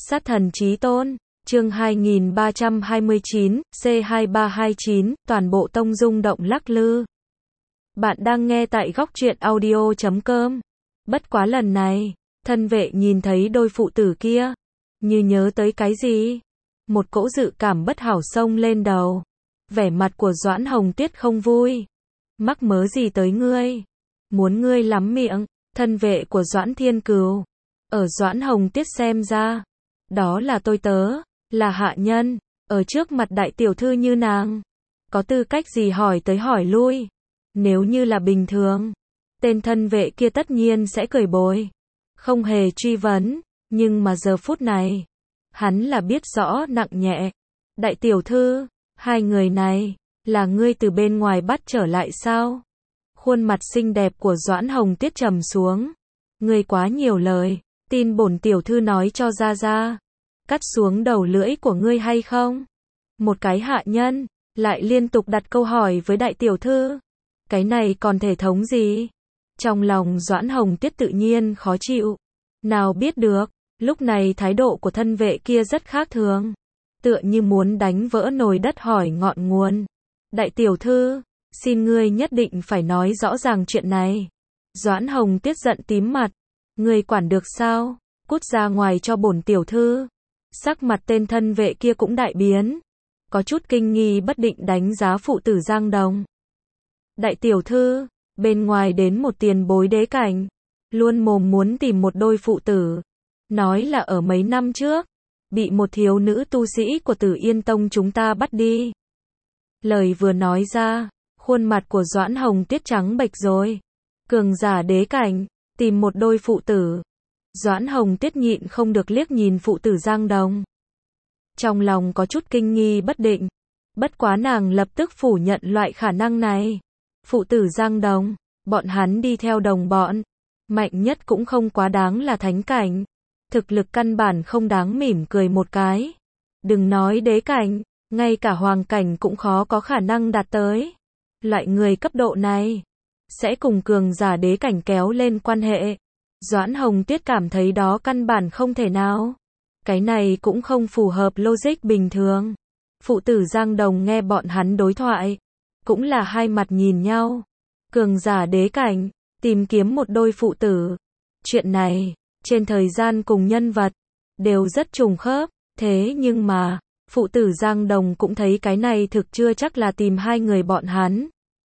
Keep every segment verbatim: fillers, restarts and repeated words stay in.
Sát thần chí tôn, chương hai nghìn ba trăm hai mươi chín, C hai ba hai chín, toàn bộ tông rung động lắc lư. Bạn đang nghe tại góc truyện audio chấm com. Bất quá lần này, thân vệ nhìn thấy đôi phụ tử kia, như nhớ tới cái gì. Một cỗ dự cảm bất hảo xông lên đầu. Vẻ mặt của Doãn Hồng Tuyết không vui. Mắc mớ gì tới ngươi? Muốn ngươi lắm miệng, thân vệ của Doãn Thiên Cừu. Ở Doãn Hồng Tuyết xem ra, đó là tôi tớ, là hạ nhân, ở trước mặt đại tiểu thư như nàng. Có tư cách gì hỏi tới hỏi lui? Nếu như là bình thường, tên thân vệ kia tất nhiên sẽ cười bồi, không hề truy vấn, nhưng mà giờ phút này, hắn là biết rõ nặng nhẹ. Đại tiểu thư, hai người này, là ngươi từ bên ngoài bắt trở lại sao? Khuôn mặt xinh đẹp của Doãn Hồng Tuyết trầm xuống. Ngươi quá nhiều lời, tin bổn tiểu thư nói cho ra ra, cắt xuống đầu lưỡi của ngươi hay không? Một cái hạ nhân, lại liên tục đặt câu hỏi với đại tiểu thư. Cái này còn thể thống gì? Trong lòng Doãn Hồng Tuyết tự nhiên khó chịu. Nào biết được, lúc này thái độ của thân vệ kia rất khác thường. Tựa như muốn đánh vỡ nồi đất hỏi ngọn nguồn. Đại tiểu thư, xin ngươi nhất định phải nói rõ ràng chuyện này. Doãn Hồng Tuyết giận tím mặt. Ngươi quản được sao? Cút ra ngoài cho bổn tiểu thư. Sắc mặt tên thân vệ kia cũng đại biến. Có chút kinh nghi bất định đánh giá phụ tử Giang Đồng. Đại tiểu thư, bên ngoài đến một tiền bối đế cảnh. Luôn mồm muốn tìm một đôi phụ tử. Nói là ở mấy năm trước, bị một thiếu nữ tu sĩ của Tử Yên Tông chúng ta bắt đi. Lời vừa nói ra, khuôn mặt của Doãn Hồng Tuyết trắng bệch rồi. Cường giả đế cảnh, tìm một đôi phụ tử. Doãn Hồng Tuyết nhịn không được liếc nhìn phụ tử Giang Đồng. Trong lòng có chút kinh nghi bất định. Bất quá nàng lập tức phủ nhận loại khả năng này. Phụ tử Giang Đồng, bọn hắn đi theo đồng bọn. Mạnh nhất cũng không quá đáng là thánh cảnh. Thực lực căn bản không đáng mỉm cười một cái. Đừng nói đế cảnh, ngay cả hoàng cảnh cũng khó có khả năng đạt tới. Loại người cấp độ này, sẽ cùng cường giả đế cảnh kéo lên quan hệ. Doãn Hồng Tuyết cảm thấy đó căn bản không thể nào. Cái này cũng không phù hợp logic bình thường. Phụ tử Giang Đồng nghe bọn hắn đối thoại, cũng là hai mặt nhìn nhau. Cường giả đế cảnh, tìm kiếm một đôi phụ tử. Chuyện này, trên thời gian cùng nhân vật, đều rất trùng khớp. Thế nhưng mà, phụ tử Giang Đồng cũng thấy cái này thực chưa chắc là tìm hai người bọn hắn.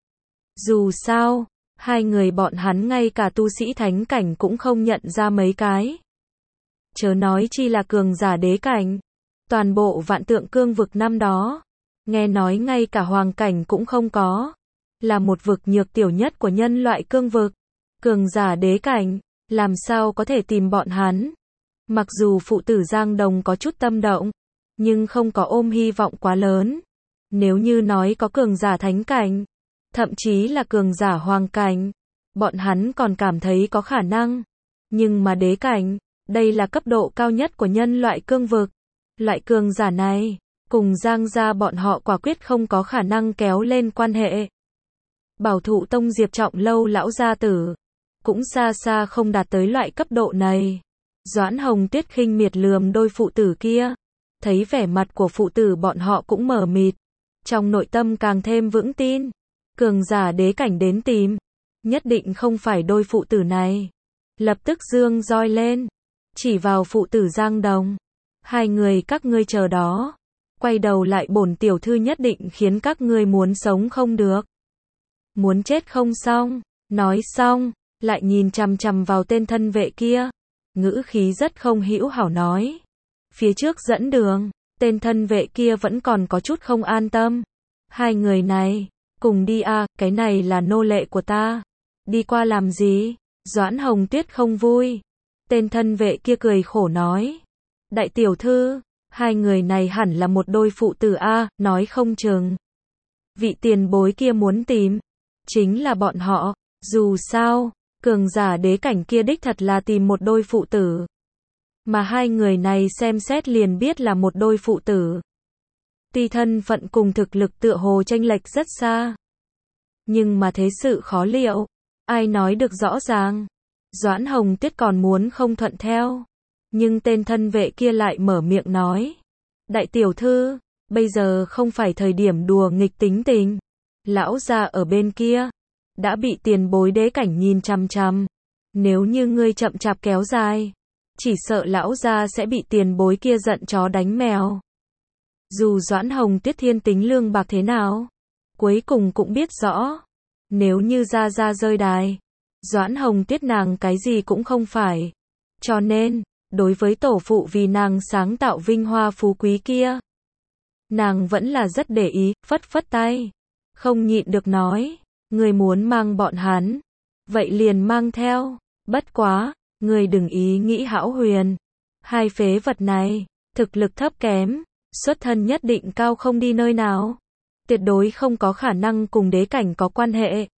Dù sao, hai người bọn hắn ngay cả tu sĩ thánh cảnh cũng không nhận ra mấy cái. Chớ nói chi là cường giả đế cảnh. Toàn bộ vạn tượng cương vực năm đó, nghe nói ngay cả hoàng cảnh cũng không có. Là một vực nhược tiểu nhất của nhân loại cương vực. Cường giả đế cảnh, làm sao có thể tìm bọn hắn. Mặc dù phụ tử Giang Đồng có chút tâm động, nhưng không có ôm hy vọng quá lớn. Nếu như nói có cường giả thánh cảnh, thậm chí là cường giả hoàng cảnh, bọn hắn còn cảm thấy có khả năng. Nhưng mà đế cảnh, đây là cấp độ cao nhất của nhân loại cương vực. Loại cường giả này, cùng Giang gia bọn họ quả quyết không có khả năng kéo lên quan hệ. Bảo thụ tông Diệp Trọng Lâu lão gia tử, cũng xa xa không đạt tới loại cấp độ này. Doãn Hồng Tuyết khinh miệt lườm đôi phụ tử kia. Thấy vẻ mặt của phụ tử bọn họ cũng mờ mịt. Trong nội tâm càng thêm vững tin. Cường giả đế cảnh đến tìm. Nhất định không phải đôi phụ tử này. Lập tức giương roi lên. Chỉ vào phụ tử Giang Đồng. Hai người các ngươi chờ đó. Quay đầu lại bổn tiểu thư nhất định khiến các ngươi muốn sống không được. Muốn chết không xong. Nói xong, lại nhìn chằm chằm vào tên thân vệ kia. Ngữ khí rất không hữu hảo nói. Phía trước dẫn đường, tên thân vệ kia vẫn còn có chút không an tâm. Hai người này, cùng đi à, cái này là nô lệ của ta. Đi qua làm gì? Doãn Hồng Tuyết không vui. Tên thân vệ kia cười khổ nói. Đại tiểu thư, hai người này hẳn là một đôi phụ tử a, nói không chừng. Vị tiền bối kia muốn tìm, chính là bọn họ. Dù sao, cường giả đế cảnh kia đích thật là tìm một đôi phụ tử. Mà hai người này xem xét liền biết là một đôi phụ tử. Tuy thân phận cùng thực lực tựa hồ chênh lệch rất xa. Nhưng mà thế sự khó liệu. Ai nói được rõ ràng. Doãn Hồng Tuyết còn muốn không thuận theo. Nhưng tên thân vệ kia lại mở miệng nói. Đại tiểu thư, bây giờ không phải thời điểm đùa nghịch tính tình. Lão gia ở bên kia, đã bị tiền bối đế cảnh nhìn chằm chằm. Nếu như ngươi chậm chạp kéo dài, chỉ sợ lão gia sẽ bị tiền bối kia giận chó đánh mèo. Dù Doãn Hồng Tuyết thiên tính lương bạc thế nào, cuối cùng cũng biết rõ. Nếu như gia gia rơi đài, Doãn Hồng Tuyết nàng cái gì cũng không phải. Cho nên, đối với tổ phụ vì nàng sáng tạo vinh hoa phú quý kia, nàng vẫn là rất để ý, phất phất tay. Không nhịn được nói, người muốn mang bọn hắn, vậy liền mang theo. Bất quá, người đừng ý nghĩ hão huyền. Hai phế vật này, thực lực thấp kém, xuất thân nhất định cao không đi nơi nào. Tuyệt đối không có khả năng cùng đế cảnh có quan hệ.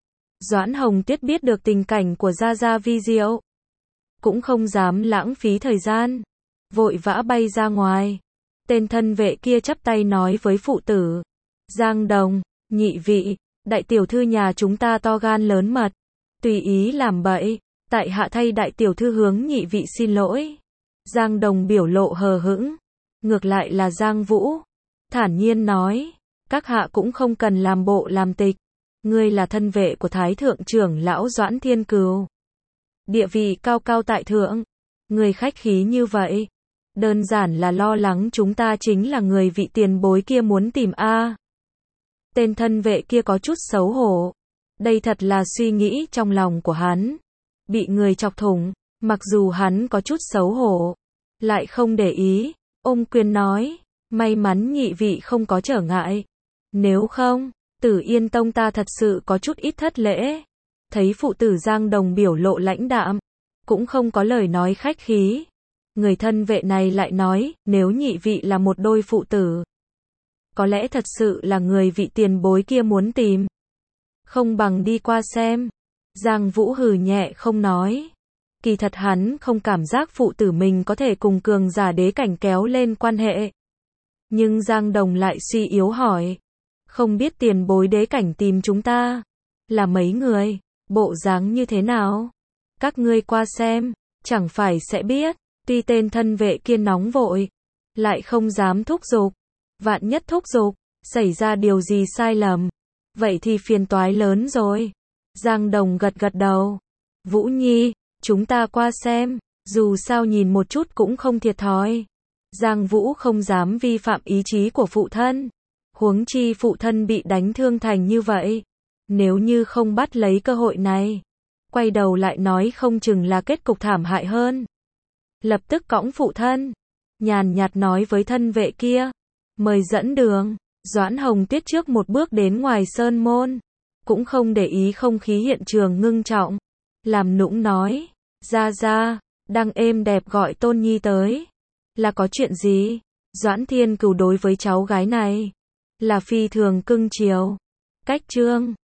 Doãn Hồng Tuyết biết được tình cảnh của Gia Gia vi diệu, cũng không dám lãng phí thời gian, vội vã bay ra ngoài. Tên thân vệ kia chắp tay nói với phụ tử, Giang Đồng, nhị vị, đại tiểu thư nhà chúng ta to gan lớn mật, tùy ý làm bậy, tại hạ thay đại tiểu thư hướng nhị vị xin lỗi. Giang Đồng biểu lộ hờ hững, ngược lại là Giang Vũ, thản nhiên nói, các hạ cũng không cần làm bộ làm tịch, ngươi là thân vệ của Thái Thượng trưởng lão Doãn Thiên Cừu. Địa vị cao cao tại thượng, người khách khí như vậy, đơn giản là lo lắng chúng ta chính là người vị tiền bối kia muốn tìm a. Tên thân vệ kia có chút xấu hổ, đây thật là suy nghĩ trong lòng của hắn, bị người chọc thủng, mặc dù hắn có chút xấu hổ, lại không để ý, ôm quyền nói, may mắn nhị vị không có trở ngại, nếu không, Tử Yên Tông ta thật sự có chút ít thất lễ. Thấy phụ tử Giang Đồng biểu lộ lãnh đạm, cũng không có lời nói khách khí. Người thân vệ này lại nói, nếu nhị vị là một đôi phụ tử, có lẽ thật sự là người vị tiền bối kia muốn tìm. Không bằng đi qua xem. Giang Vũ hừ nhẹ không nói. Kỳ thật hắn không cảm giác phụ tử mình có thể cùng cường giả đế cảnh kéo lên quan hệ. Nhưng Giang Đồng lại suy yếu hỏi. Không biết tiền bối đế cảnh tìm chúng ta là mấy người, bộ dáng như thế nào? Các ngươi qua xem, chẳng phải sẽ biết. Tuy tên thân vệ kia nóng vội, lại không dám thúc giục. Vạn nhất thúc giục, xảy ra điều gì sai lầm, vậy thì phiền toái lớn rồi. Giang Đồng gật gật đầu. Vũ Nhi, chúng ta qua xem, dù sao nhìn một chút cũng không thiệt thòi. Giang Vũ không dám vi phạm ý chí của phụ thân. Huống chi phụ thân bị đánh thương thành như vậy. Nếu như không bắt lấy cơ hội này, quay đầu lại nói không chừng là kết cục thảm hại hơn. Lập tức cõng phụ thân, nhàn nhạt nói với thân vệ kia, mời dẫn đường. Doãn Hồng Tuyết trước một bước đến ngoài sơn môn, cũng không để ý không khí hiện trường ngưng trọng, làm nũng nói, ra ra, đang êm đẹp gọi Tôn Nhi tới, là có chuyện gì? Doãn Thiên Cừu đối với cháu gái này là phi thường cưng chiều. Cách chương